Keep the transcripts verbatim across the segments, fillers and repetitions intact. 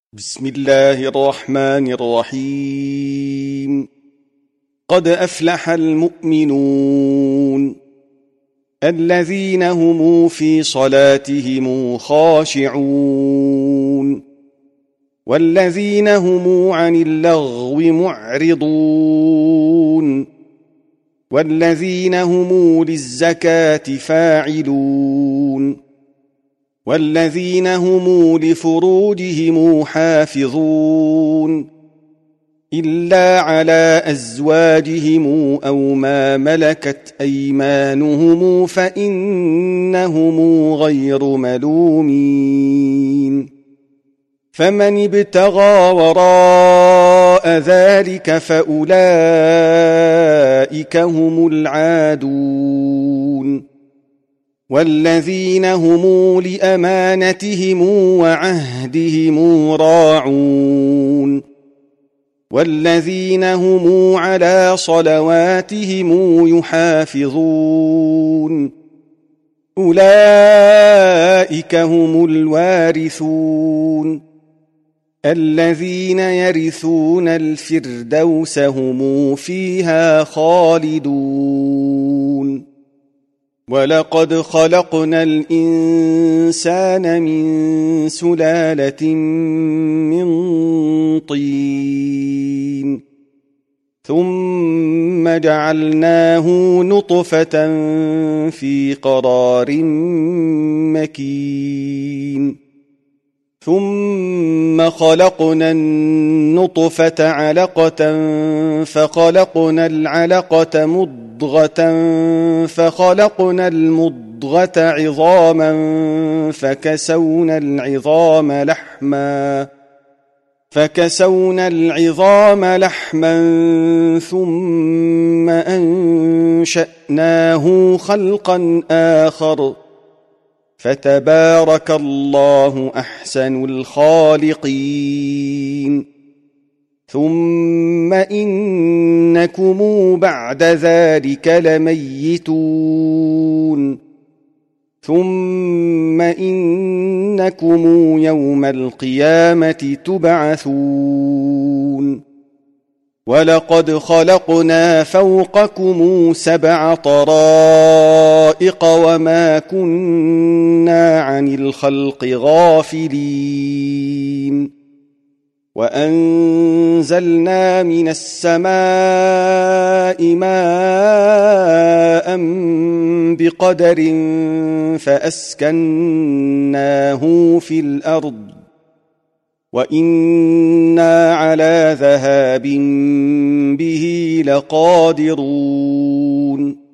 بسم الله الرحمن الرحيم. قد أفلح المؤمنون الذين هم في صلاتهم خاشعون والذين هم عن اللغو معرضون والذين هم للزكاة فاعلون والذين هم لفروجهم حافظون إلا على أزواجهم أو ما ملكت أيمانهم فإنهم غير ملومين. فمن ابتغى وراء ذلك فأولئك هم العادون والذين هم لأمانتهم وعهدهم راعون والذين هم على صلواتهم يحافظون أولئك هم الوارثون الذين يرثون الفردوس هم فيها خالدون. ولقد خلقنا الإنسان من سلالة من طين ثم جعلناه نطفة في قرار مكين ثم خلقنا النطفة علقة فخلقنا العلقة مضغة فخلقنا المضغة عظاما فكسونا العظام لحما فكسونا العظام لحما ثم أنشأناه خلقا آخر فتبارك الله أحسن الخالقين. ثم إنكم بعد ذلك لميتون ثم إنكم يوم القيامة تبعثون. ولقد خلقنا فوقكم سبع طرائق وما كنا عن الخلق غافلين. وأنزلنا من السماء ماء بقدر فأسكناه في الأرض وإنا على ذهاب به لقادرون.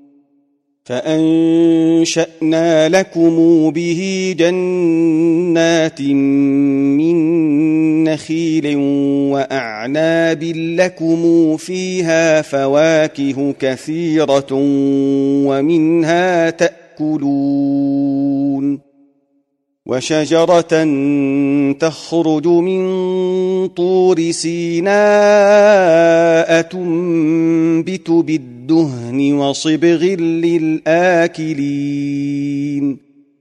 فأنشأنا لكم به جنات من نخيل وأعناب لكم فيها فواكه كثيرة ومنها تأكلون. وشجرة تخرج من طور سيناء تنبت بالدهن وصبغ للآكلين.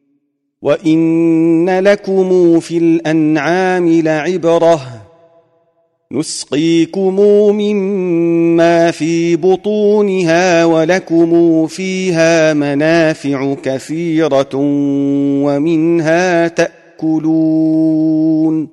وإن لكم في الأنعام لعبرة نسقيكم مما في بطونها ولكم فيها منافع كثيرة ومنها تأكلون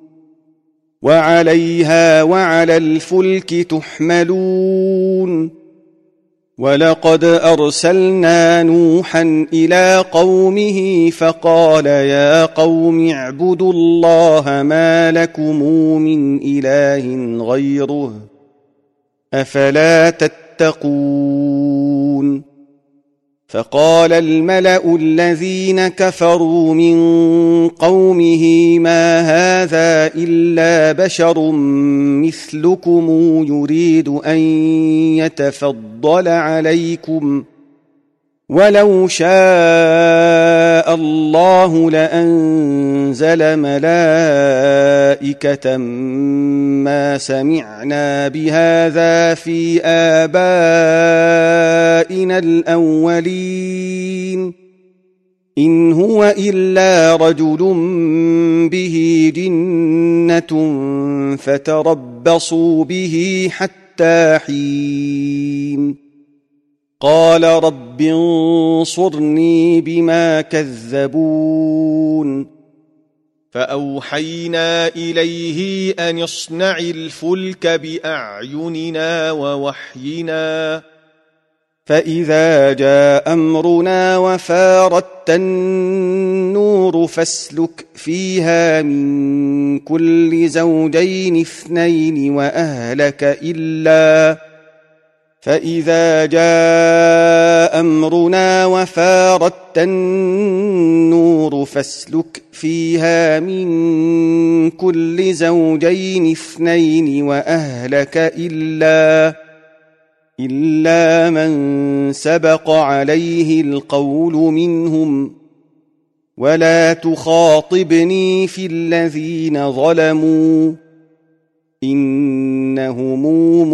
وعليها وعلى الفلك تحملون. ولقد أرسلنا نوحا إلى قومه فقال يا قوم اعبدوا الله ما لكم من إله غيره أفلا تتقون. فقال الملأ الذين كفروا من قومه ما هذا إلا بشر مثلكم يريد أن يتفضل عليكم ولو شاء الله لأنزل ملائكة ما سمعنا بهذا في آبائنا الأولين إن هو إلا رجل به جنة فتربصوا به حتى حين قال رب انصرني بما كذبون فأوحينا إليه أن اصنع الفلك بأعيننا ووحينا فإذا جاء أمرنا وفارت النور فاسلك فيها من كل زوجين اثنين وأهلك إلا فإذا جاء أمرنا وفارت النور فاسلك فيها من كل زوجين اثنين وأهلك إلا إلا من سبق عليه القول منهم ولا تخاطبني في الذين ظلموا إنهم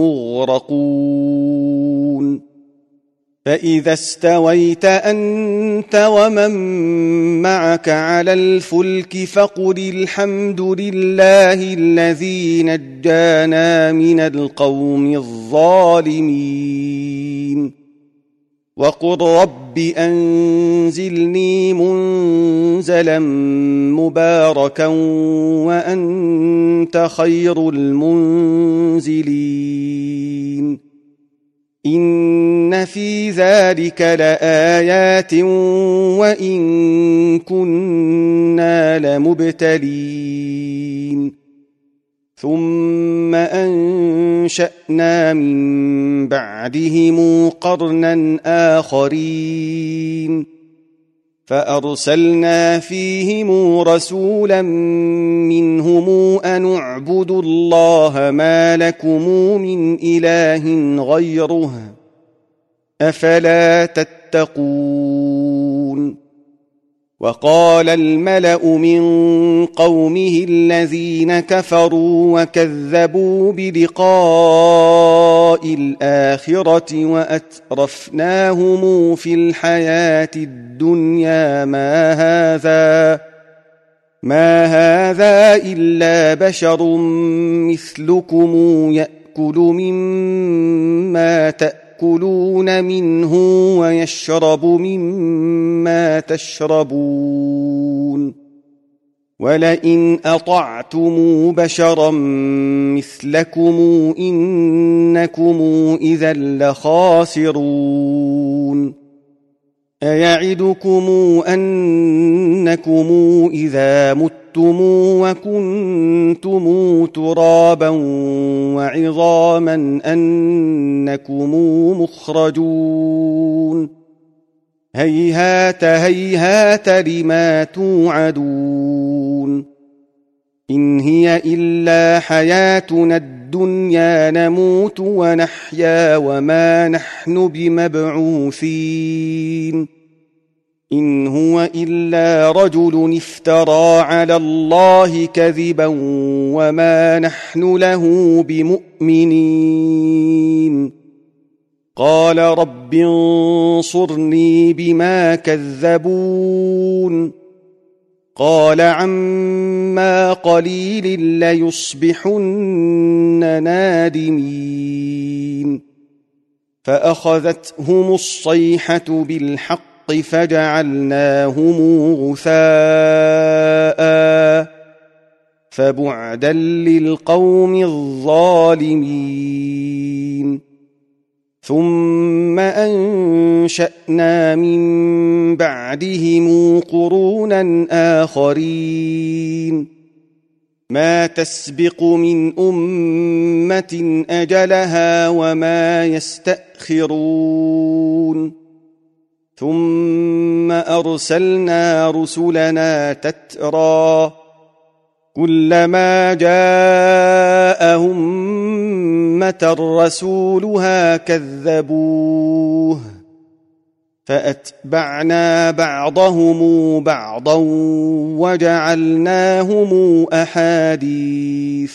مغرقون فإذا استويت أنت ومن معك على الفلك فقل الحمد لله الذي نجانا من القوم الظالمين وقل رب أنزلني منزلا مباركا وأنت خير المنزلين إن في ذلك لآيات وإن كنا لمبتلين ثم أنشأنا من بعدهم قرنا آخرين فأرسلنا فيهم رسولا منهم أن اعبدوا الله ما لكم من إله غيره أفلا تتقون وقال الملأ من قومه الذين كفروا وكذبوا بلقاء الآخرة وأترفناهم في الحياة الدنيا ما هذا ما هذا إلا بشر مثلكم يأكل مما تأكلون منه ويشرب مما تشربون ولئن أطعتم بشرا مثلكم إنكم إذا لخاسرون أيعدكم أنكم إذا متم وكنتم ترابا وعظاما أنكم مخرجون هيهات هيهات لما توعدون إن هي إلا حياتنا الدنيا نموت ونحيا وما نحن بمبعوثين إن هو إلا رجل افترى على الله كذبا وما نحن له بمؤمنين قال رب انصرني بما كذبون قال عما قليل ليصبحن نادمين فأخذتهم الصيحة بالحق فجعلناهم غثاء فبعدا للقوم الظالمين ثم أنشأنا من بعدهم قرونا آخرين ما تسبق من أمة أجلها وما يستأخرون ثم أرسلنا رسلنا تترى كلما جاء أمة رسولها كذبوه فأتبعنا بعضهم بعضا وجعلناهم أحاديث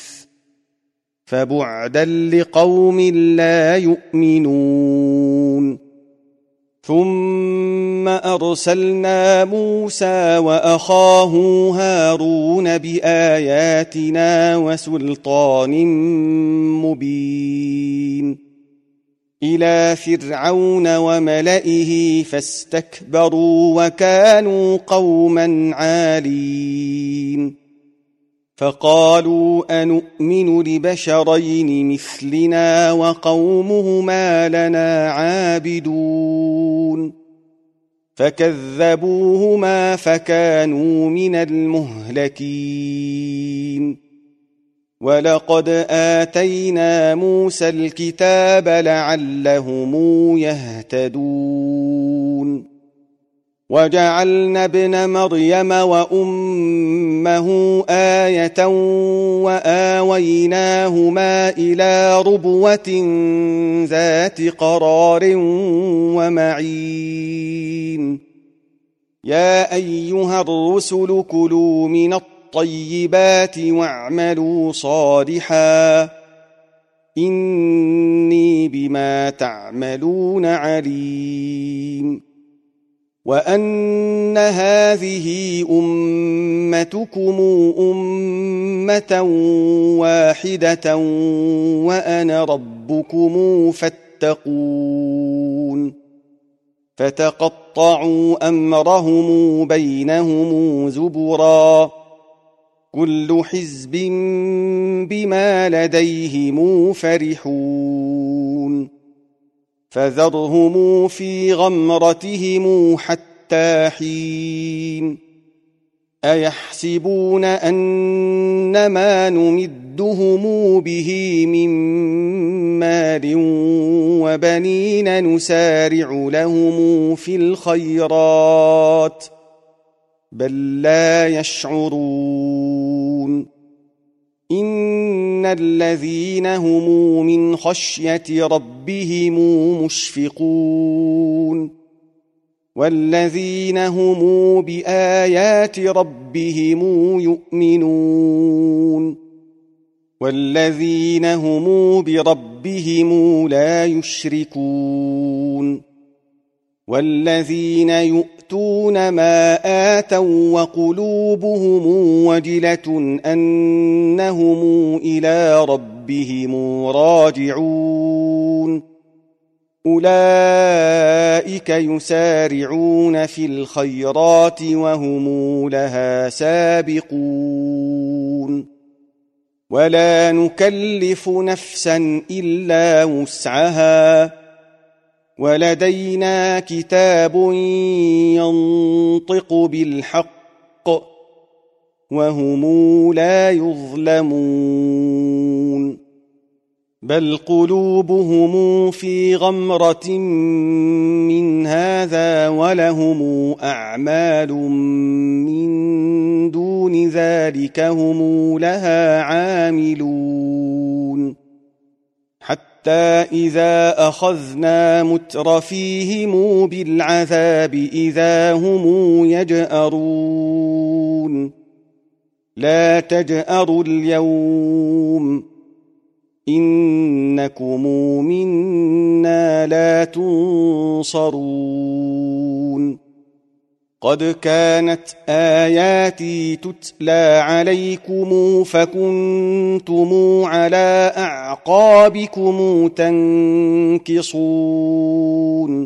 فبعدا لقوم لا يؤمنون ثم أرسلنا موسى وأخاه هارون بآياتنا وسلطان مبين إلى فرعون وملئه فاستكبروا وكانوا قوما عالين فقالوا أنؤمن لبشرين مثلنا وقومهما لنا عابدون فكذبوهما فكانوا من المهلكين ولقد آتينا موسى الكتاب لعلهم يهتدون وجعلنا ابن مريم وأمه آية وآويناهما إلى ربوة ذات قرار ومعين يا أيها الرسل كلوا من الطيبات واعملوا صالحا إني بما تعملون عليم وأن هذه أمتكم أمة واحدة وأنا ربكم فاتقون فتقطعوا أمرهم بينهم زبرا كل حزب بما لديهم فرحون فذرهم في غمرتهم حتى حين أيحسبون أنما نمدهم به من مال وبنين نسارع لهم في الخيرات بل لا يشعرون إن الذين هم من خشية ربهم مشفقون والذين هم بآيات ربهم يؤمنون والذين هم بربهم لا يشركون والذين يؤتون ما آتوا وقلوبهم وجلة أنهم إلى ربهم راجعون أولئك يسارعون في الخيرات وهم لها سابقون ولا نكلف نفسا إلا وسعها ولدينا كتاب ينطق بالحق وهم لا يظلمون بل قلوبهم في غمرة من هذا ولهم أعمال من دون ذلك هم لها عاملون حتى إذا أخذنا مترفيهم بالعذاب إذا هم يجأرون لا تجأروا اليوم إنكم منا لا تنصرون قد كانت آياتي تتلى عليكم فكنتم على أعقابكم تنكصون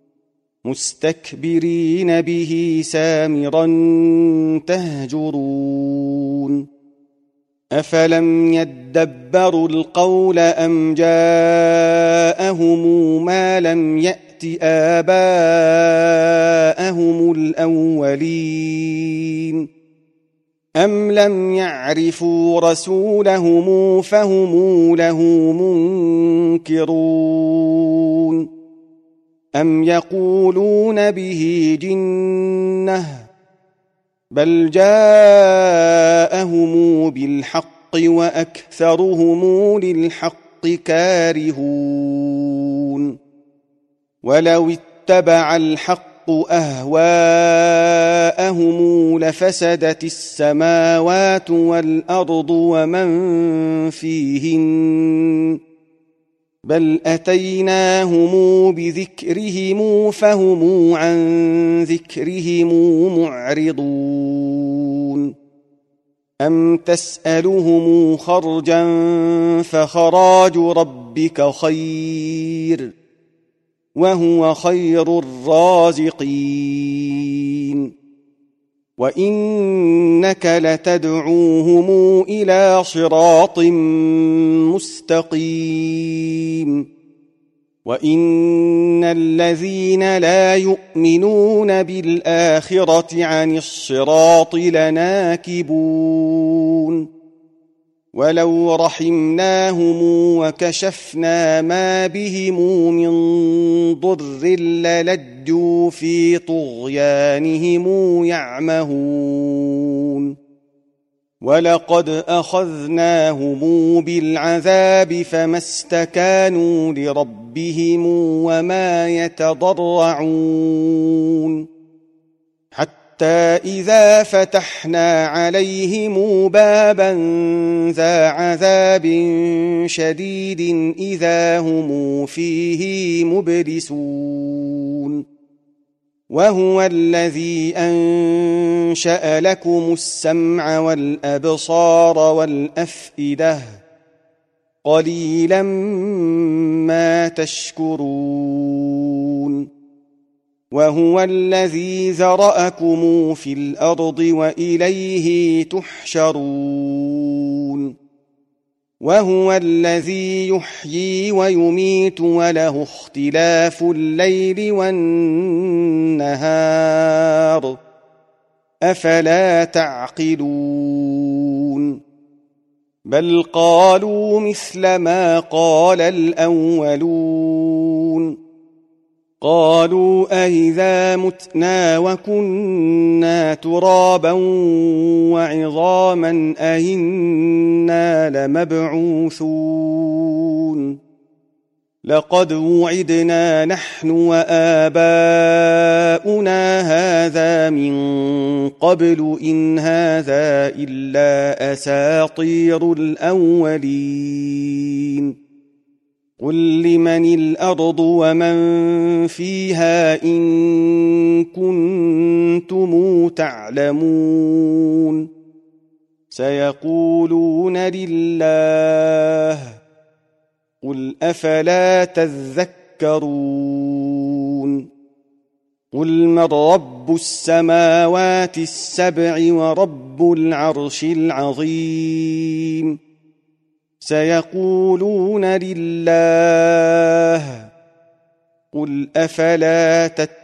مستكبرين به سامرا تهجرون أفلم يدبروا القول أم جاءهم ما لم يأت آباءهم الأولين أم لم يعرفوا رسولهم فهم له منكرون أم يقولون به جنة بل جاءهم بالحق وأكثرهم للحق كارهون ولو اتبع الحق أهواءهم لفسدت السماوات والأرض ومن فيهن بل أتيناهم بذكرهم فهم عن ذكرهم معرضون أم تسألهم خرجا فخراج ربك خير وهو خير الرازقين وإنك لتدعوهم إلى صراط مستقيم وإن الذين لا يؤمنون بالآخرة عن الصراط لناكبون ولو رحمناهم وكشفنا ما بهم من ضر للجوا في طغيانهم يعمهون ولقد أخذناهم بالعذاب فما استكانوا لربهم وما يتضرعون حتى إذا فتحنا عليهم بابا ذا عذاب شديد إذا هم فيه مبلسون وهو الذي أنشأ لكم السمع والأبصار والأفئدة قليلا ما تشكرون وهو الذي ذرأكم في الأرض وإليه تحشرون وهو الذي يحيي ويميت وله اختلاف الليل والنهار أفلا تعقلون بل قالوا مثل ما قال الأولون قالوا أئذا متنا وكنا ترابا وعظاما أئنا لمبعوثون لقد وعدنا نحن وآباؤنا هذا من قبل إن هذا إلا أساطير الأولين قل لمن الأرض ومن فيها إن كنتم تعلمون سيقولون لله قل أفلا تذكرون قل من رب السماوات السبع ورب العرش العظيم سيقولون لله قل أفلا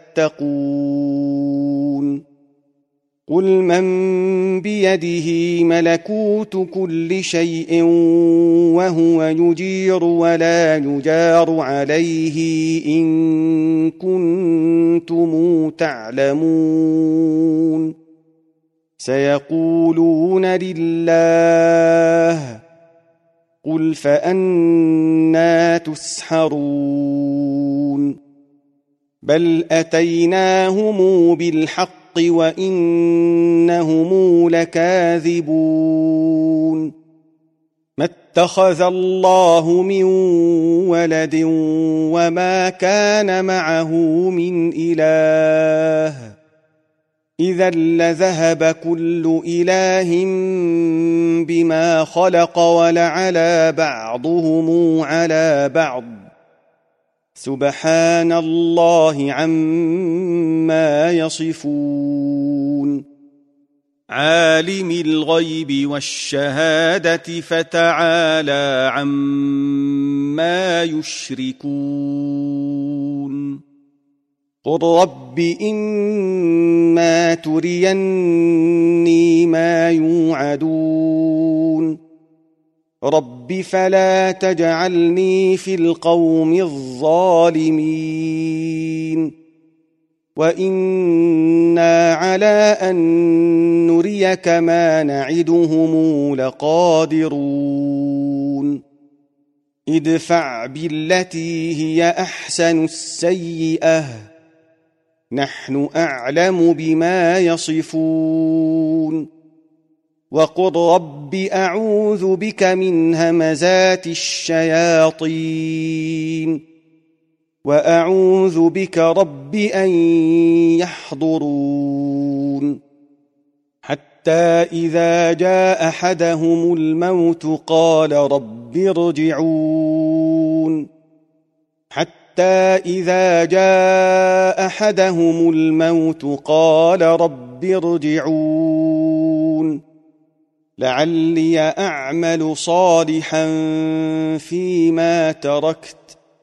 تتقون قل من بيده ملكوت كل شيء وهو يجير ولا يجار عليه إن كنتم تعلمون سيقولون لله قل فأنى تسحرون بل أتيناهم بالحق وإنهم لكاذبون ما اتخذ الله من ولد وما كان معه من إله إذا لذهب كل إله بما خلق ولعلى بعضهم على بعض سبحان الله عما يصفون عالم الغيب والشهادة فتعالى عما يشركون قل رب إما تريني ما يوعدون رب فلا تجعلني في القوم الظالمين وإنا على أن نريك ما نعدهم لقادرون ادفع بالتي هي أحسن السيئة نحن أعلم بما يصفون وقل رب أعوذ بك من همزات الشياطين وأعوذ بك رب أن يحضرون حتى إذا جاء أحدهم الموت قال رب ارجعون حتى إذا جاء أحدهم الموت قال رب ارجعون لعلي أعمل صالحا فيما تركت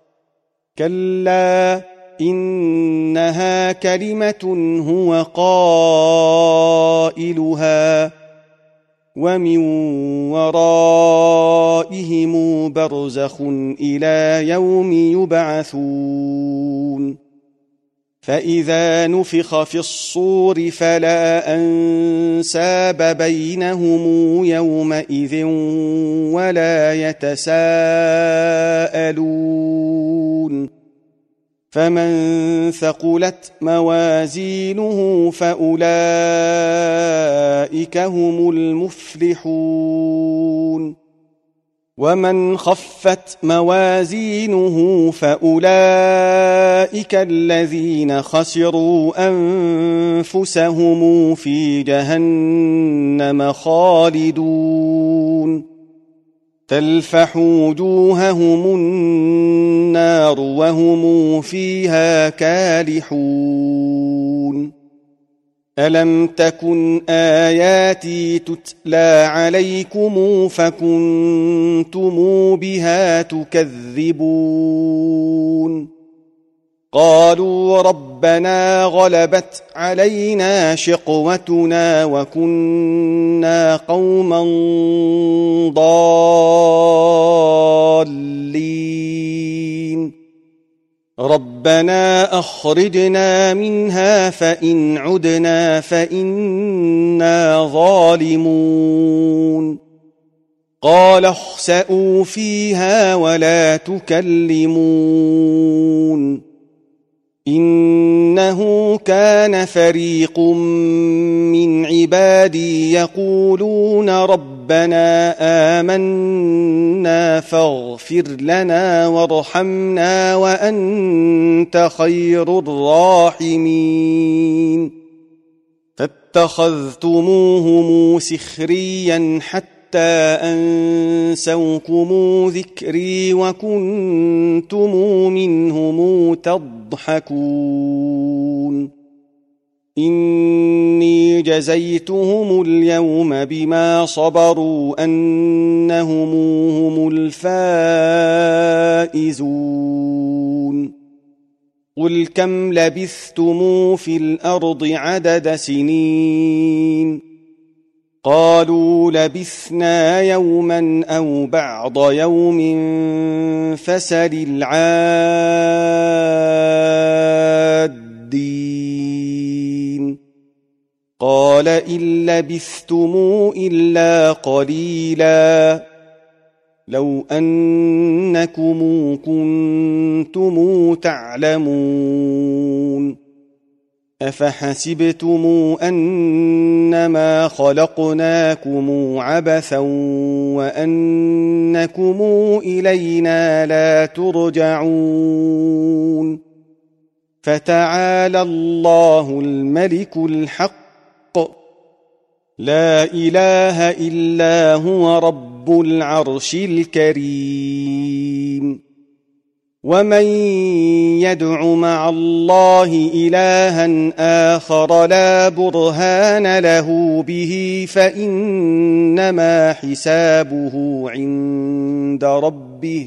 كلا إنها كلمة هو قائلها ومن ورائهم برزخ إلى يوم يبعثون فإذا نفخ في الصور فلا أنساب بينهم يومئذ ولا يتساءلون فمن ثقلت موازينه فأولئك هم المفلحون ومن خفت موازينه فأولئك الذين خسروا أنفسهم في جهنم خالدون تلفح وجوههم النار وهم فيها كالحون ألم تكن آياتي تتلى عليكم فكنتم بها تكذبون قالوا ربنا غلبت علينا شقوتنا وكنا قوما ضالين ربنا أخرجنا منها فإن عدنا فإنا ظالمون قال اخسئوا فيها ولا تكلمون إنه كان فريق من عبادي يقولون ربنا آمنا فاغفر لنا وارحمنا وأنت خير الراحمين فاتخذتموهم سخريا حتى أنسوكم ذكري وكنتم منهم تضحكون إني جزيتهم اليوم بما صبروا أنهم هم الفائزون قل كم لبثتم في الأرض عدد سنين قالوا لبثنا يوما أو بعض يوم فسل العادين قال إن لبثتم إلا قليلا لو أنكم كنتم تعلمون أفحسبتم أنما خلقناكم عبثا وأنكم إلينا لا ترجعون فتعالى الله الملك الحق لا إله إلا هو رب العرش الكريم ومن يدع مع الله إلها آخر لا برهان له به فإنما حسابه عند ربه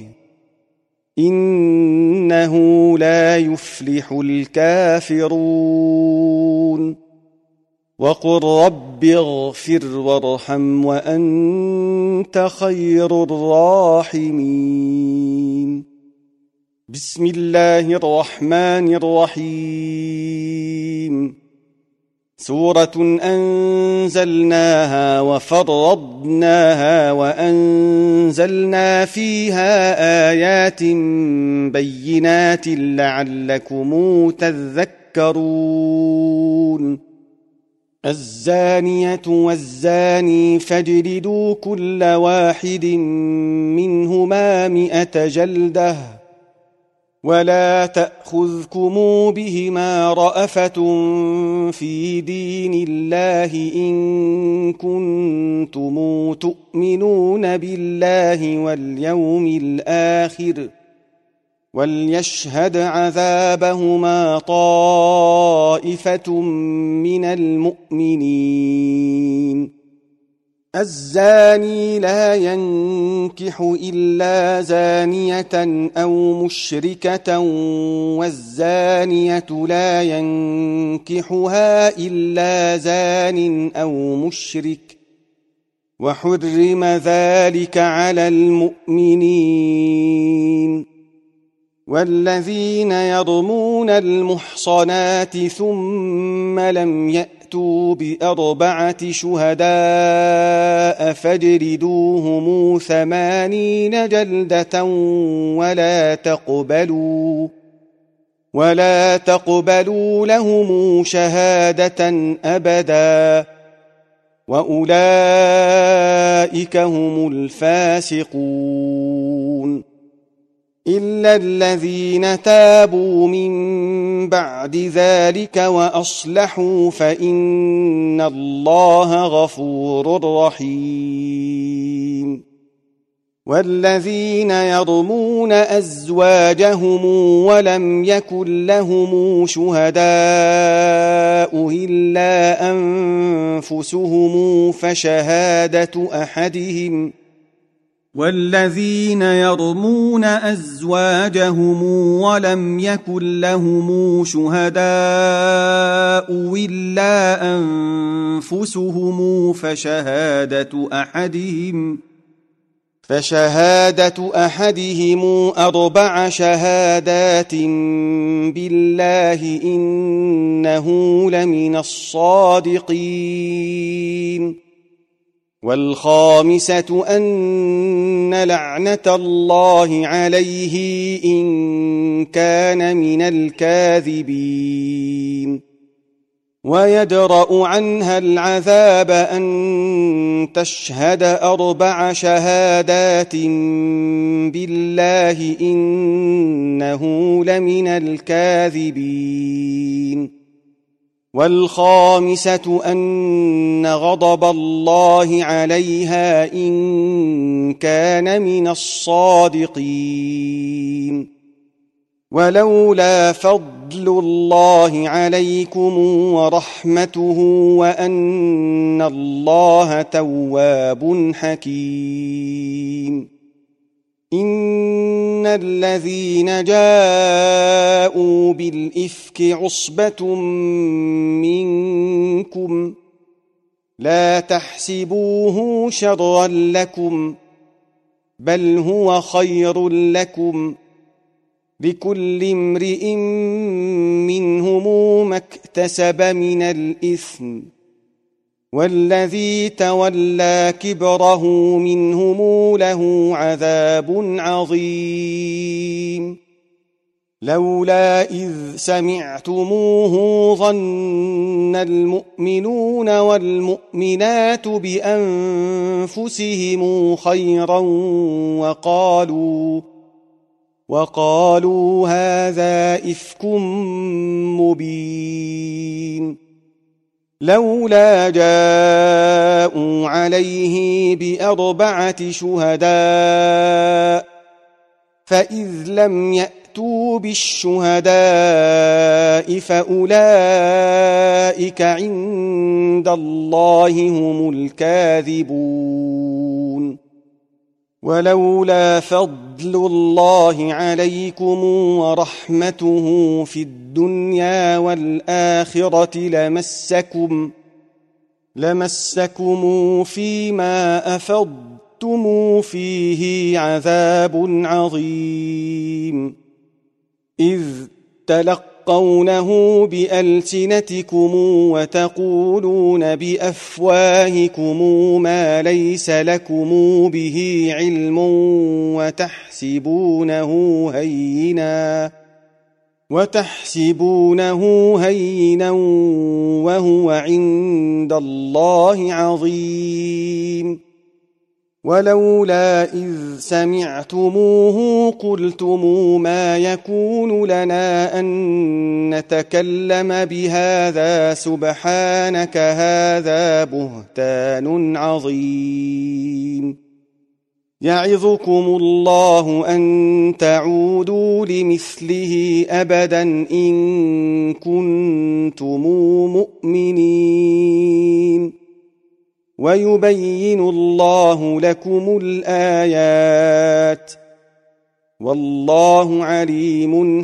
إنه لا يفلح الكافرون وقل رب اغفر وارحم وأنت خير الراحمين بسم الله الرحمن الرحيم سورة أنزلناها وفرضناها وأنزلنا فيها آيات بينات لعلكم تذكرون الزانية والزاني فاجلدوا كل واحد منهما مئة جلدة ولا تأخذكم بهما رأفة في دين الله إن كنتم تؤمنون بالله واليوم الآخر وليشهد عذابهما طائفة من المؤمنين. الزاني لا ينكح إلا زانية أو مشركة والزانية لا ينكحها إلا زان أو مشرك وحرم ذلك على المؤمنين. والذين يرمون المحصنات ثم لم يأتوا بأربعة شهداء فاجلدوهم ثمانين جلدة ولا تقبلوا ولا تقبلوا لهم شهادة أبدا وأولئك هم الفاسقون. إلا الذين تابوا من بعد ذلك وأصلحوا فإن الله غفور رحيم. والذين يرمون أزواجهم ولم يكن لهم شهداء إلا أنفسهم فشهادة أحدهم والذين يرمون أزواجهم ولم يكن لهم شهداء إلا أنفسهم فشهادة أحدهم فشهادة أحدهم أربع شهادات بالله إنه لمن الصادقين. والخامسة أن لعنة الله عليه إن كان من الكاذبين. ويدرأ عنها العذاب أن تشهد أربع شهادات بالله إنه لمن الكاذبين. والخامسة أن غضب الله عليها إن كان من الصادقين. ولولا فضل الله عليكم ورحمته وأن الله تواب حكيم. إن الذين جاءوا بالإفك عصبة منكم لا تحسبوه شرا لكم بل هو خير لكم لكل امرئ منهم ما اكتسب من الإثم والذي تولى كبره منهم له عذاب عظيم. لولا إذ سمعتموه ظن المؤمنون والمؤمنات بأنفسهم خيرا وقالوا وقالوا هذا إفك مبين. لولا جاءوا عليه بأربعة شهداء فإذ لم يأتوا بالشهداء فأولئك عند الله هم الكاذبون. ولولا فضل الله عليكم ورحمته في الدنيا والآخرة لمسكم لمسكم فيما أفضتم فيه عذاب عظيم. إذ تلقونه بألسنتكم وتقولون بأفواهكم ما ليس لكم به علم وتحسبونه هينا وتحسبونه هينا وهو عند الله عظيم ولولا إذ سمعتموه قلتم ما يكون لنا أن نتكلم بهذا سبحانك هذا بهتان عظيم يعظكم الله أن تعودوا لمثله أبدا إن كنتم مؤمنين ويبين الله لكم الآيات والله عليم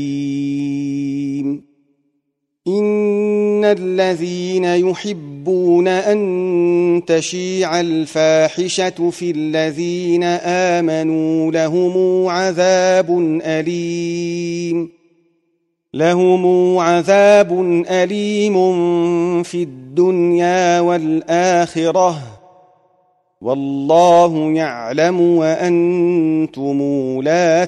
حكيم إن الذين يحبون أن تشيع الفاحشة في الذين آمنوا لهم عذاب أليم لهم عذاب أليم في الدنيا والآخرة والله يعلم وأنتم لا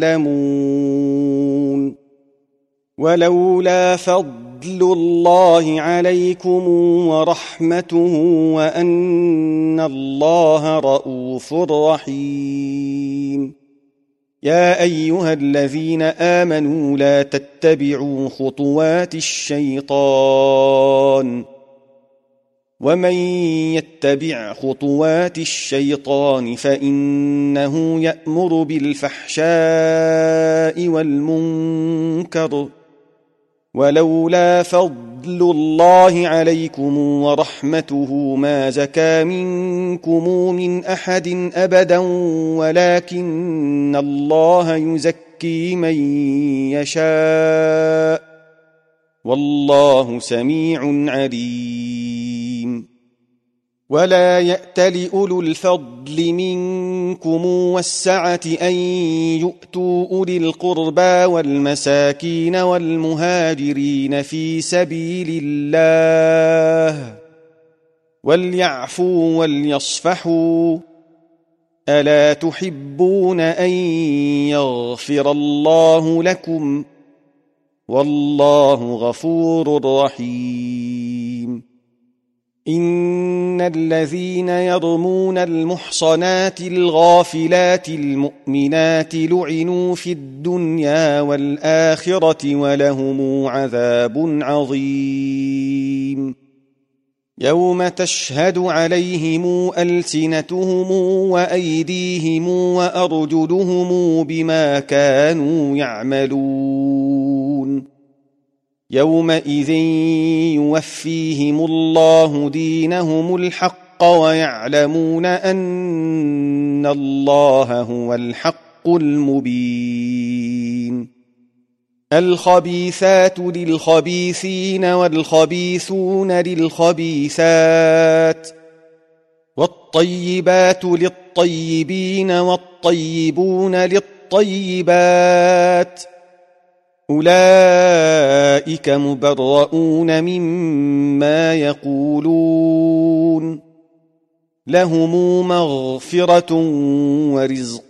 تعلمون ولولا فضل الله عليكم ورحمته وأن الله رءوف رحيم يا أيها الذين آمنوا لا تتبعوا خطوات الشيطان ومن يتبع خطوات الشيطان فإنه يأمر بالفحشاء والمنكر ولولا فضل الله عليكم ورحمته ما زكى منكم من أحد أبدا ولكن الله يزكي من يشاء والله سميع عليم ولا يأتل أولو الفضل منكم والسعة أن يؤتوا أولي القربى والمساكين والمهاجرين في سبيل الله وليعفوا وليصفحوا ألا تحبون أن يغفر الله لكم والله غفور رحيم إن الذين يرمون المحصنات الغافلات المؤمنات لعنوا في الدنيا والآخرة ولهم عذاب عظيم يوم تشهد عليهم ألسنتهم وأيديهم وأرجلهم بما كانوا يعملون يومئذ يوفيهم الله دينهم الحق ويعلمون أن الله هو الحق المبين الخبيثات للخبيثين والخبيثون للخبيثات والطيبات للطيبين والطيبون للطيبات أولئك مبرؤون مما يقولون لهم مغفرة ورزق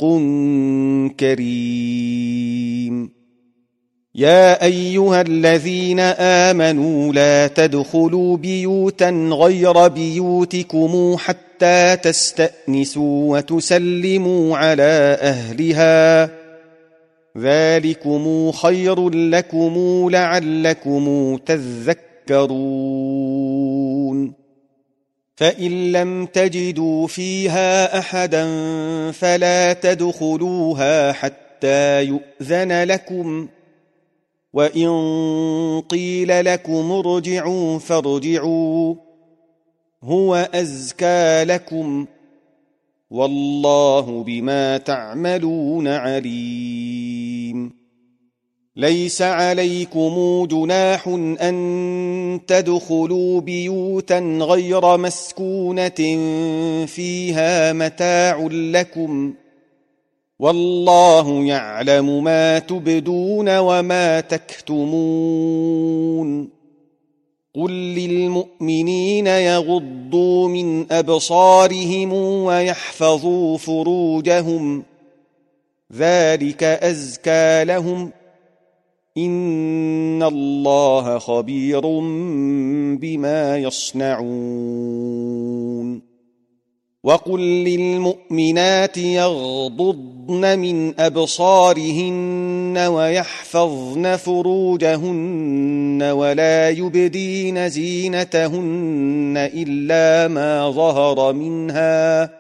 كريم يا أيها الذين آمنوا لا تدخلوا بيوتا غير بيوتكم حتى تستأنسوا وتسلموا على أهلها ذلكم خير لكم لعلكم تذكرون فإن لم تجدوا فيها أحدا فلا تدخلوها حتى يؤذن لكم وإن قيل لكم ارجعوا فارجعوا هو أزكى لكم والله بما تعملون عليم ليس عليكم جناح أن تدخلوا بيوتا غير مسكونة فيها متاع لكم والله يعلم ما تبدون وما تكتمون قل للمؤمنين يغضوا من أبصارهم ويحفظوا فروجهم ذلك أزكى لهم إن الله خبير بما يصنعون وقل للمؤمنات يغضضن من أبصارهن ويحفظن فروجهن ولا يبدين زينتهن إلا ما ظهر منها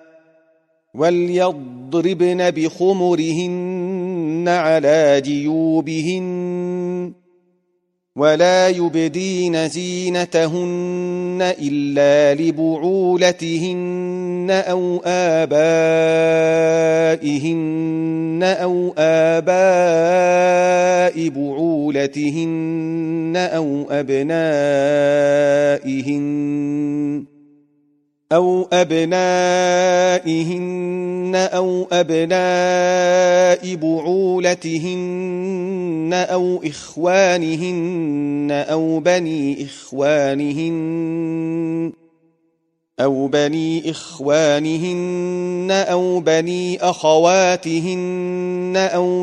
وليضربن بخمرهن على جيوبهن ولا يبدين زينتهن إلا لبعولتهن أو آبائهن أو آباء بعولتهن أو أبنائهن أو أبنائهن أو أبناء بعولتهن أو إخوانهن أو بني إخوانهن أو بني إخوانهن أو بني أخواتهن أو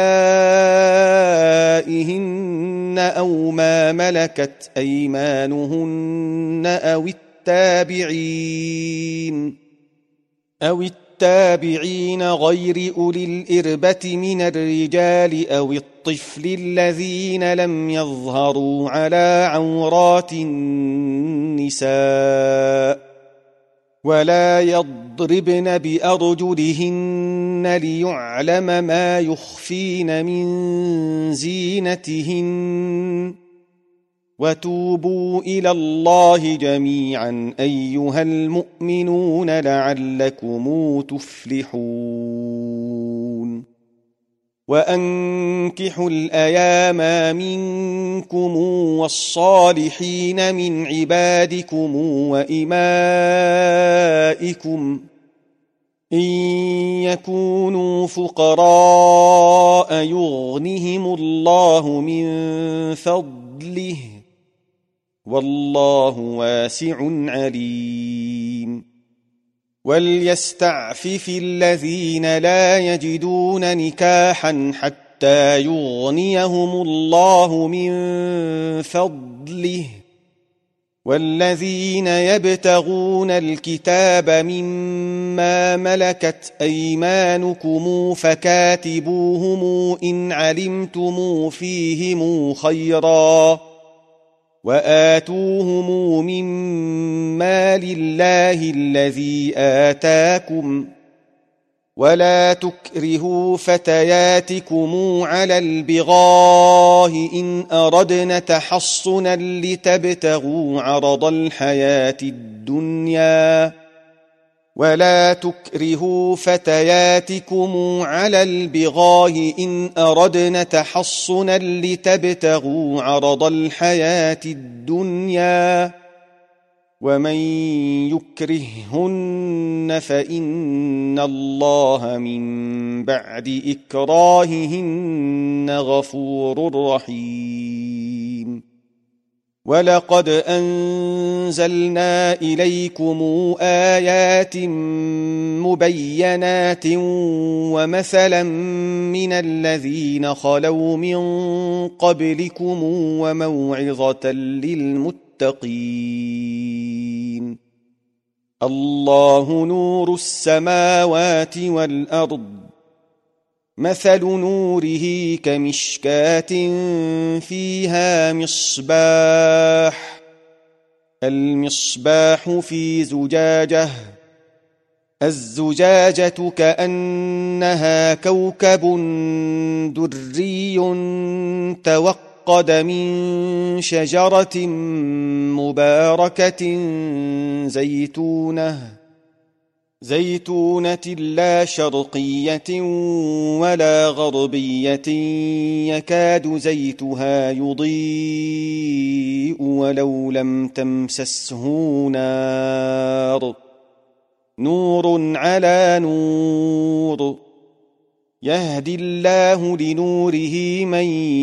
نسائهن أو ما ملكت أيمانهن أو التابعين أو التابعين غير أولي الإربة من الرجال أو الطفل الذين لم يظهروا على عورات النساء ولا يضربن بأرجلهن ليعلم ما يخفين من زينتهن وتوبوا إلى الله جميعا أيها المؤمنون لعلكم تفلحون وأنكحوا الأيام منكم والصالحين من عبادكم وإمائكم إن يكونوا فقراء يغنهم الله من فضله والله واسع عليم وليستعفف الذين لا يجدون نكاحا حتى يغنيهم الله من فضله والذين يبتغون الكتاب مما ملكت أيمانكم فكاتبوهم إن علمتم فيهم خيرا وآتوهم من مال الله الذي آتاكم ولا تكرهوا فتياتكم على البغاء إن أردنا تحصنا لتبتغوا عرض الحياة الدنيا ولا تكرهوا فتياتكم على البغاء إن أردنا تحصنا لتبتغوا عرض الحياة الدنيا ومن يكرههن فإن الله من بعد إكراههن غفور رحيم ولقد أنزلنا إليكم آيات مبينات ومثلا من الذين خلوا من قبلكم وموعظة للمتقين الله نور السماوات والأرض مثل نوره كمشكاة فيها مصباح المصباح في زجاجة الزجاجة كأنها كوكب دري توقد من شجرة مباركة زيتونة زيتونة لا شرقية ولا غربية يكاد زيتها يضيء ولو لم تمسسه نار نور على نور يهدي الله لنوره من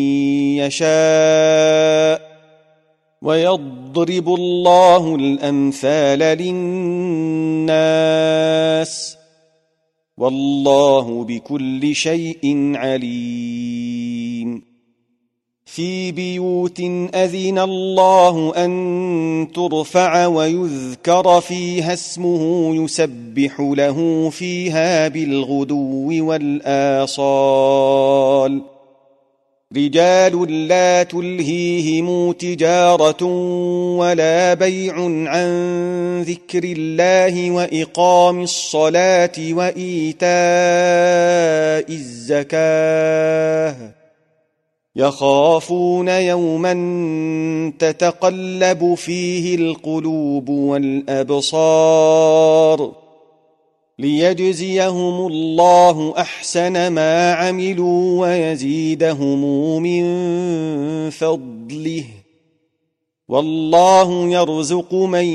يشاء ويضرب الله الأمثال للناس والله بكل شيء عليم في بيوت أذن الله أن ترفع ويذكر فيها اسمه يسبح له فيها بالغدو والآصال رجال لا تلهيهم تجارة ولا بيع عن ذكر الله وإقام الصلاة وإيتاء الزكاة يخافون يوما تتقلب فيه القلوب والأبصار ليجزيهم الله أحسن ما عملوا ويزيدهم من فضله والله يرزق من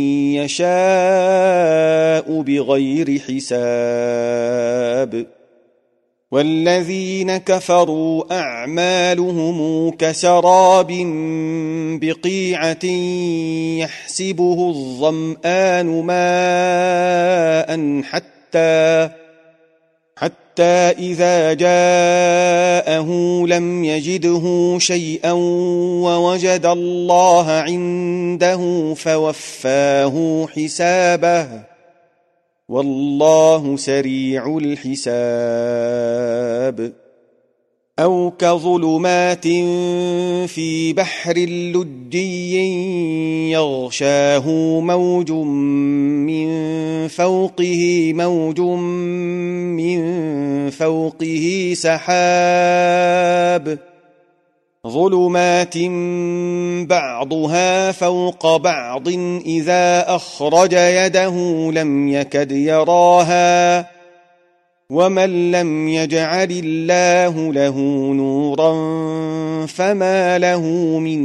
يشاء بغير حساب والذين كفروا أعمالهم كسراب بقيعة يحسبه الظمآن ماء حتى حتى إذا جاءه لم يجده شيئا ووجد الله عنده فوفاه حسابه والله سريع الحساب أو كظلمات في بحر لجي يغشاه موج من فوقه موج من فوقه سحاب ظلمات بعضها فوق بعض إذا أخرج يده لم يكد يراها ومن لم يجعل الله له نورا فما له من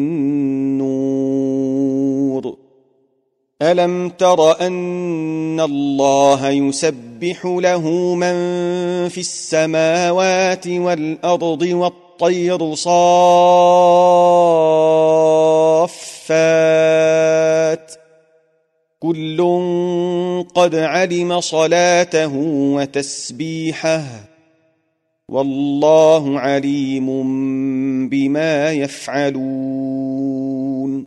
نور ألم تر أن الله يسبح له من في السماوات والأرض والطير صافات كل قد علم صلاته وتسبيحه والله عليم بما يفعلون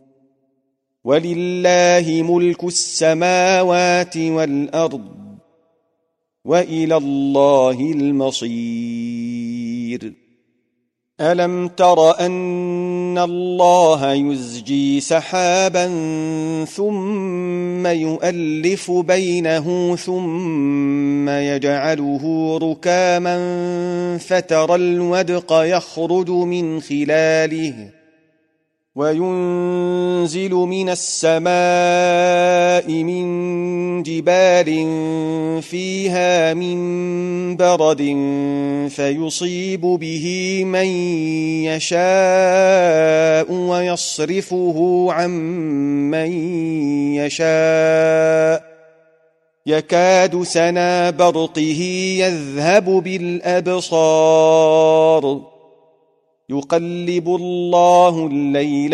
ولله ملك السماوات والأرض وإلى الله المصير ألم تر أن الله يزجي سحابا ثم يؤلف بينه ثم يجعله ركاما فترى الودق يخرج من خلاله وينزل من السماء من جبال فيها من برد فيصيب به من يشاء ويصرفه عن من يشاء يكاد سنا برقه يذهب بالأبصار يقلب الله الليل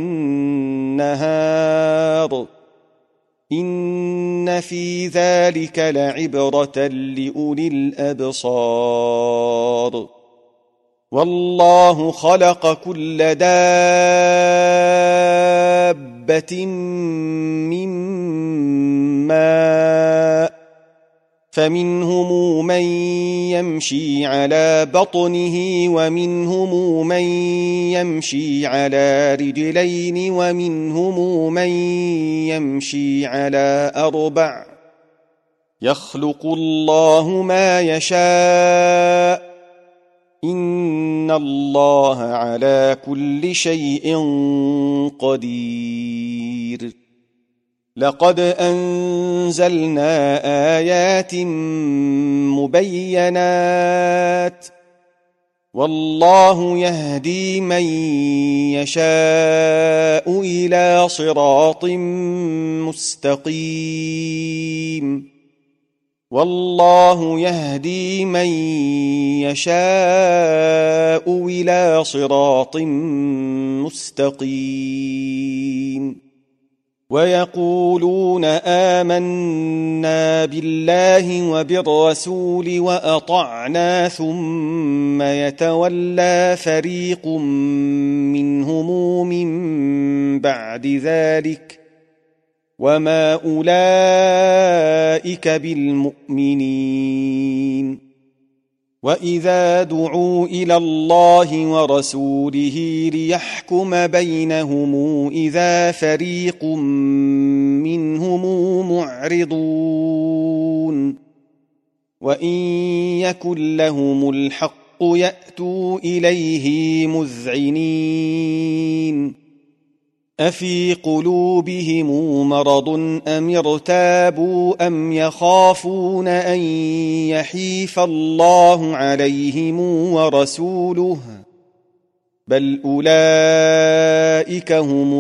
والنهار إن في ذلك لعبرة لأولي الأبصار والله خلق كل دابة من ماء فمنهم من يمشي على بطنه ومنهم من يمشي على رجلين ومنهم من يمشي على أربع يخلق الله ما يشاء إن الله على كل شيء قدير لقد أنزلنا آيات مبينات والله يهدي من يشاء إلى صراط مستقيم والله يهدي من يشاء إلى صراط مستقيم ويقولون آمنا بالله وبالرسول وأطعنا ثم يتولى فريق منهم من بعد ذلك وما أولئك بالمؤمنين وإذا دعوا إلى الله ورسوله ليحكم بينهم إذا فريق منهم معرضون وإن يكن لهم الحق يأتوا إليه مذعنين أفي قلوبهم مرض أم ارتابوا أم يخافون أن يحيف الله عليهم ورسوله بل أولئك هم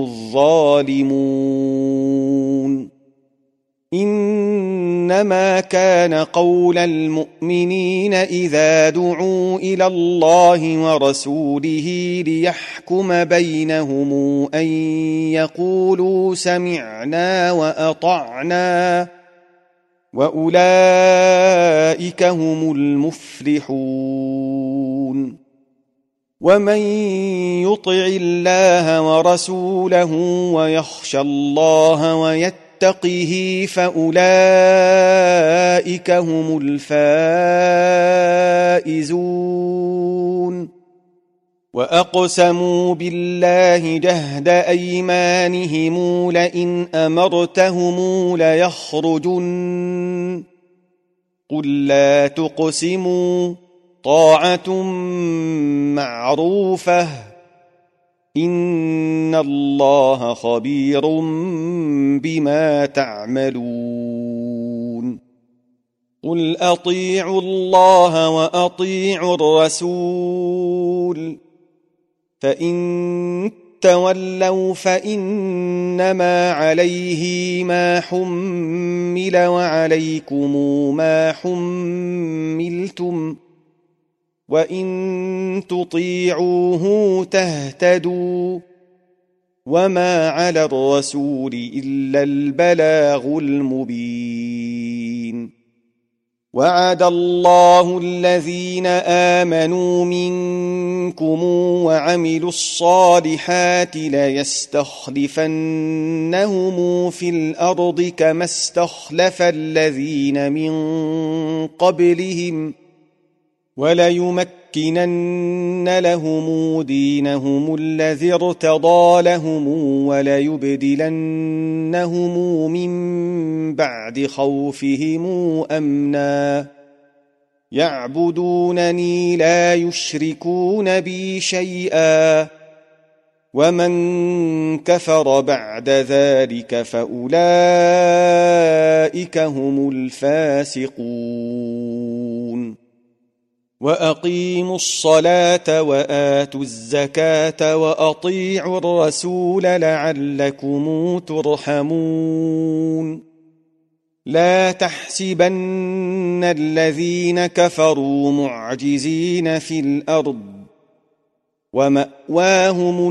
الظالمون إنما كان قول المؤمنين إذا دعوا إلى الله ورسوله ليحكم بينهم أن يقولوا سمعنا وأطعنا وأولئك هم المفلحون ومن يطع الله ورسوله ويخشى الله ويتقه اتقه فأولئك هم الفائزون وأقسموا بالله جهد أيمانهم لئن أمرتهم ليخرجن قل لا تقسموا طاعة معروفة إن الله خبير بما تعملون قل أطيعوا الله وأطيعوا الرسول فإن تولوا فإنما عليه ما حمل وعليكم ما حملتم وإن تطيعوه تهتدوا وما على الرسول إلا البلاغ المبين وعد الله الذين آمنوا منكم وعملوا الصالحات ليستخلفنهم في الأرض كما استخلف الذين من قبلهم وليمكنن لهم دينهم الذي ارتضى لهم وليبدلنهم من بعد خوفهم أمنا يعبدونني لا يشركون بي شيئا ومن كفر بعد ذلك فأولئك هم الفاسقون وأقيموا الصلاة وآتوا الزكاة وأطيعوا الرسول لعلكم ترحمون لا تحسبن الذين كفروا معجزين في الأرض ومأواهم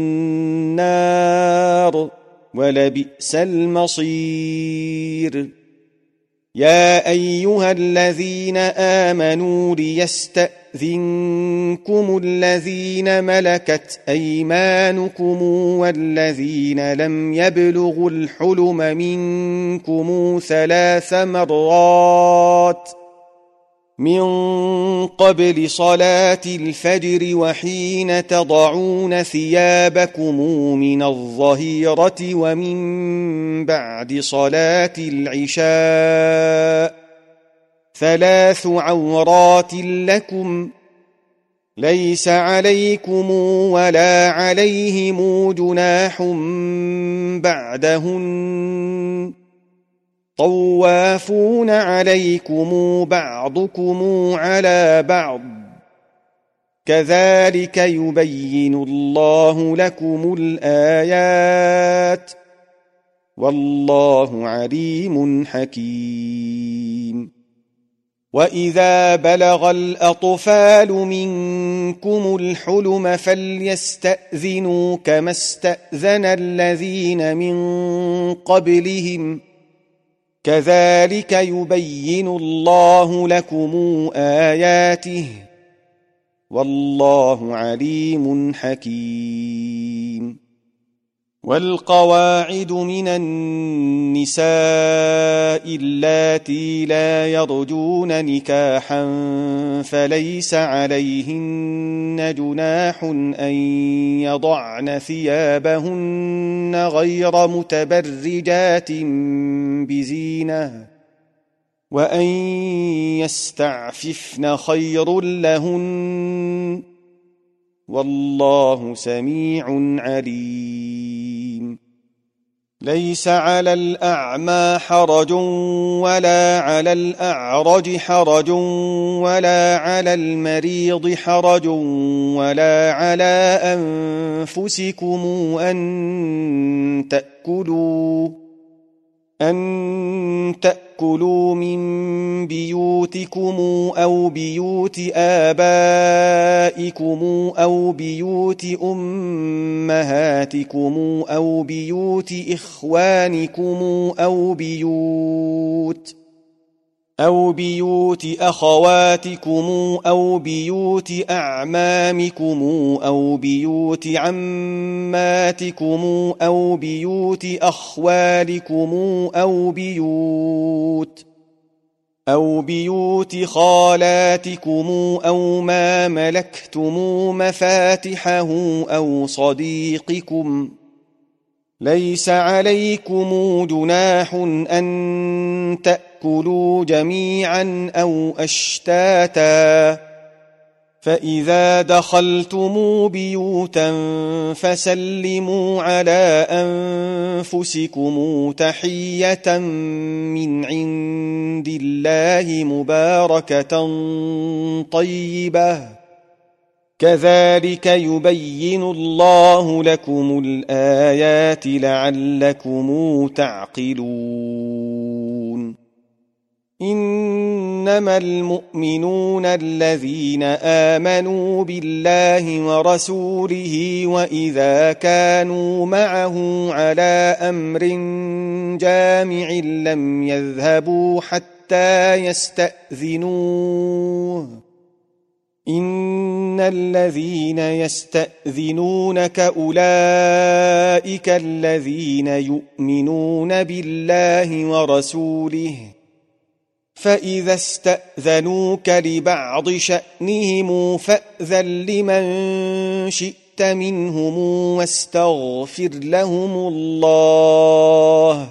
النار ولبئس المصير يا أيها الذين آمنوا ليستأذنكم الذين ملكت أيمانكم والذين لم يبلغوا الحلم منكم ثلاث مرات من قبل صلاة الفجر وحين تضعون ثيابكم من الظهيرة ومن بعد صلاة العشاء ثلاث عورات لكم ليس عليكم ولا عليهم جناح بعدهن طوافون عليكم بعضكم على بعض كذلك يبين الله لكم الآيات والله عليم حكيم وإذا بلغ الأطفال منكم الحلم فليستأذنوا كما استأذن الذين من قبلهم كذلك يبين الله لكم آياته والله عليم حكيم. والقواعد من النساء اللاتي لا يرجون نكاحا فليس عليهن جناح أن يضعن ثيابهن غير متبرجات بزينة وأن يستعففن خير لهن والله سميع عليم. ليس على الأعمى حرج ولا على الأعرج حرج ولا على المريض حرج ولا على أنفسكم أن تأكلوا أن تأكلوا من بيوتكم أو بيوت آبائكم أو بيوت أمهاتكم أو بيوت إخوانكم أو بيوت أو بيوت أخواتكم أو بيوت أعمامكم أو بيوت عماتكم أو بيوت أخوالكم أو بيوت أو بيوت خالاتكم أو ما ملكتم مفاتحه أو صديقكم. ليس عليكم جناح أن تأكلوا جميعا أو أشتاتا فإذا دخلتم بيوتا فسلموا على أنفسكم تحية من عند الله مباركة طيبة كذلك يبين الله لكم الآيات لعلكم تعقلون. إنما المؤمنون الذين آمنوا بالله ورسوله وإذا كانوا معه على أمر جامع لم يذهبوا حتى يستأذنوه. إن الذين يستأذنونك أولئك الذين يؤمنون بالله ورسوله فإذا استأذنوك لبعض شأنهم فأذن لمن شئت منهم واستغفر لهم الله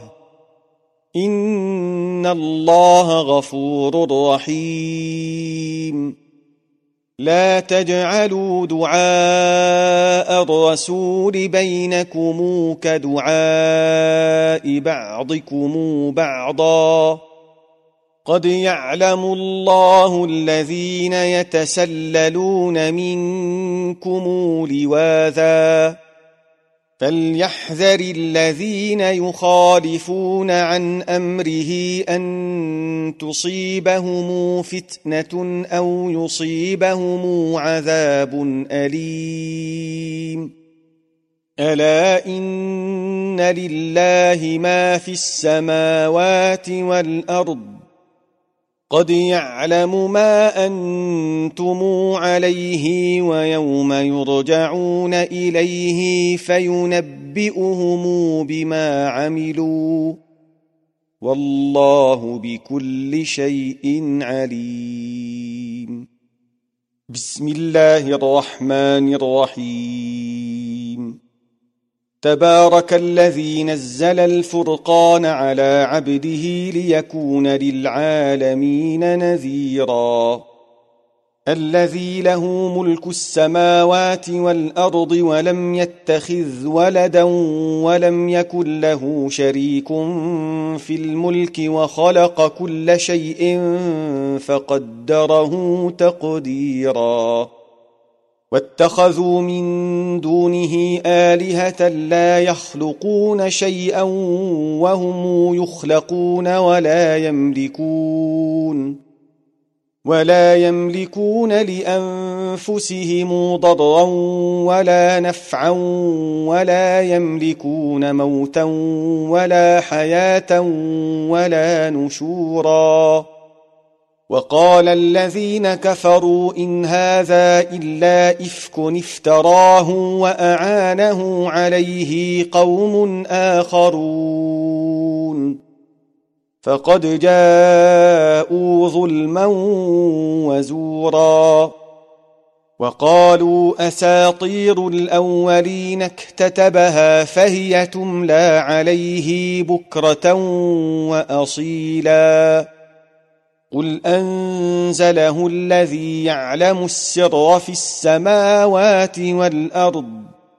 إن الله غفور رحيم. لا تجعلوا دعاء الرسول بينكم كدعاء بعضكم بعضا قد يعلم الله الذين يتسللون منكم لواذا فليحذر الذين يخالفون عن أمره أن تصيبهم فتنة أو يصيبهم عذاب أليم. ألا إن لله ما في السماوات والأرض قد يعلم ما أنتم عليه ويوم يرجعون إليه فينبئهم بما عملوا والله بكل شيء عليم. بسم الله الرحمن الرحيم. تبارك الذي نزل الفرقان على عبده ليكون للعالمين نذيرا. الذي له ملك السماوات والأرض ولم يتخذ ولدا ولم يكن له شريك في الملك وخلق كل شيء فقدره تقديرا. واتخذوا من دونه آلهة لا يخلقون شيئا وهم يخلقون ولا يملكون ولا يملكون لأنفسهم ضرا ولا نفعا ولا يملكون موتا ولا حياة ولا نشورا وقال الذين كفروا إن هذا إلا إفك افتراه وأعانه عليه قوم آخرون فقد جاءوا ظلما وزورا وقالوا أساطير الأولين اكتتبها فهي تملى عليه بكرة وأصيلا قل أنزله الذي يعلم السر في السماوات والأرض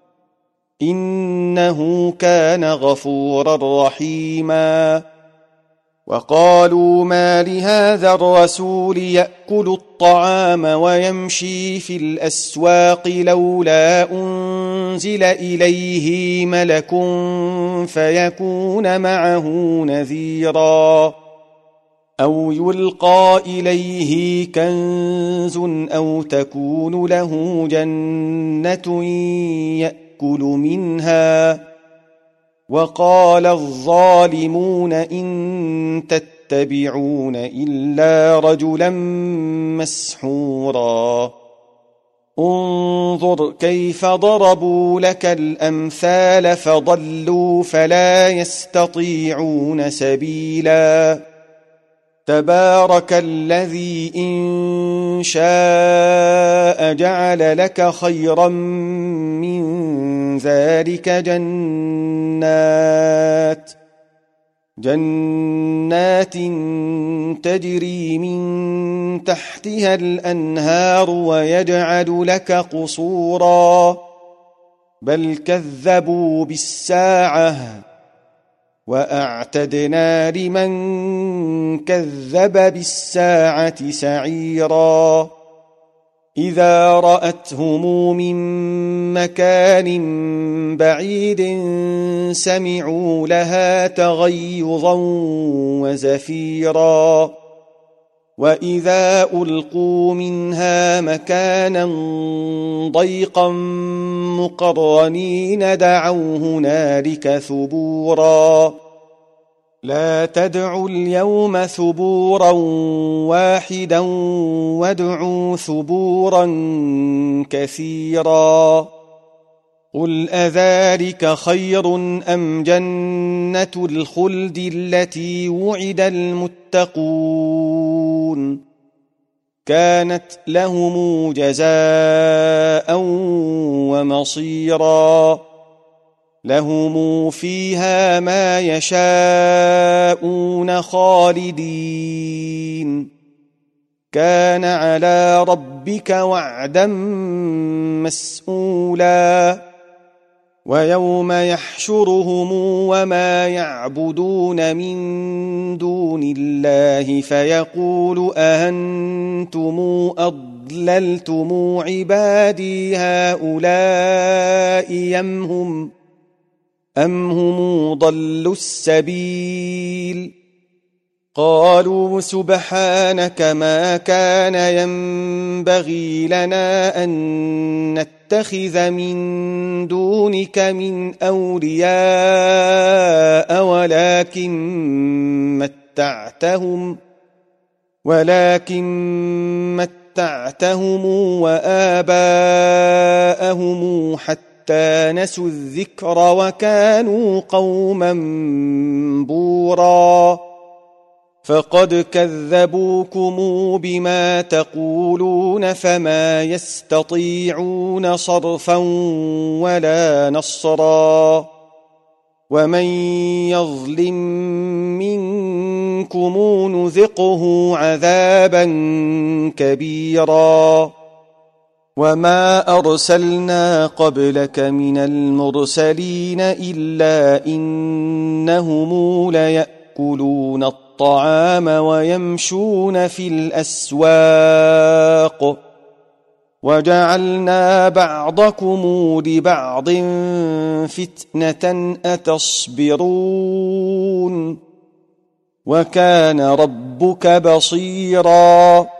إنه كان غفورا رحيما وقالوا ما لهذا الرسول يأكل الطعام ويمشي في الأسواق لولا أنزل إليه ملك فيكون معه نذيرا أو يلقى إليه كنز أو تكون له جنة يأكل منها وقال الظالمون إن تتبعون إلا رجلا مسحورا انظر كيف ضربوا لك الأمثال فضلوا فلا يستطيعون سبيلا تبارك الذي إن شاء جعل لك خيرا من ذلك جنات جنات تجري من تحتها الأنهار ويجعل لك قصورا بل كذبوا بالساعة وأعتدنا لمن كذب بالساعة سعيرا إذا رأتهم من مكان بعيد سمعوا لها تغيظا وزفيرا وإذا ألقوا منها مكانا ضيقا مقرنين دعوا هنالك ثبورا لا تدعوا اليوم ثبورا واحدا وادعوا ثبورا كثيرا قل أذلك خير أم جنة الخلد التي وعد المتقون كانت لهم جزاء ومصيرا لهم فيها ما يشاءون خالدين كان على ربك وعدا مسئولا ويوم يحشرهم وما يعبدون من دون الله فيقول أأنتم أضللتم عبادي هؤلاء أم هم أم هم ضلوا السبيل قالوا سبحانك ما كان ينبغي لنا أن نتخذ من دونك من أولياء ولكن متعتهم ولكن متعتهم وآباءهم حتى نسوا الذكر وكانوا قوما بورا فقد كذبوكم بما تقولون فما يستطيعون صرفا ولا نصرا ومن يظلم منكم نذقه عذابا كبيرا وما أرسلنا قبلك من المرسلين إلا إنهم ليأكلون الطعام ويمشون في الأسواق وجعلنا بعضكم لبعض فتنة أتصبرون وكان ربك بصيراً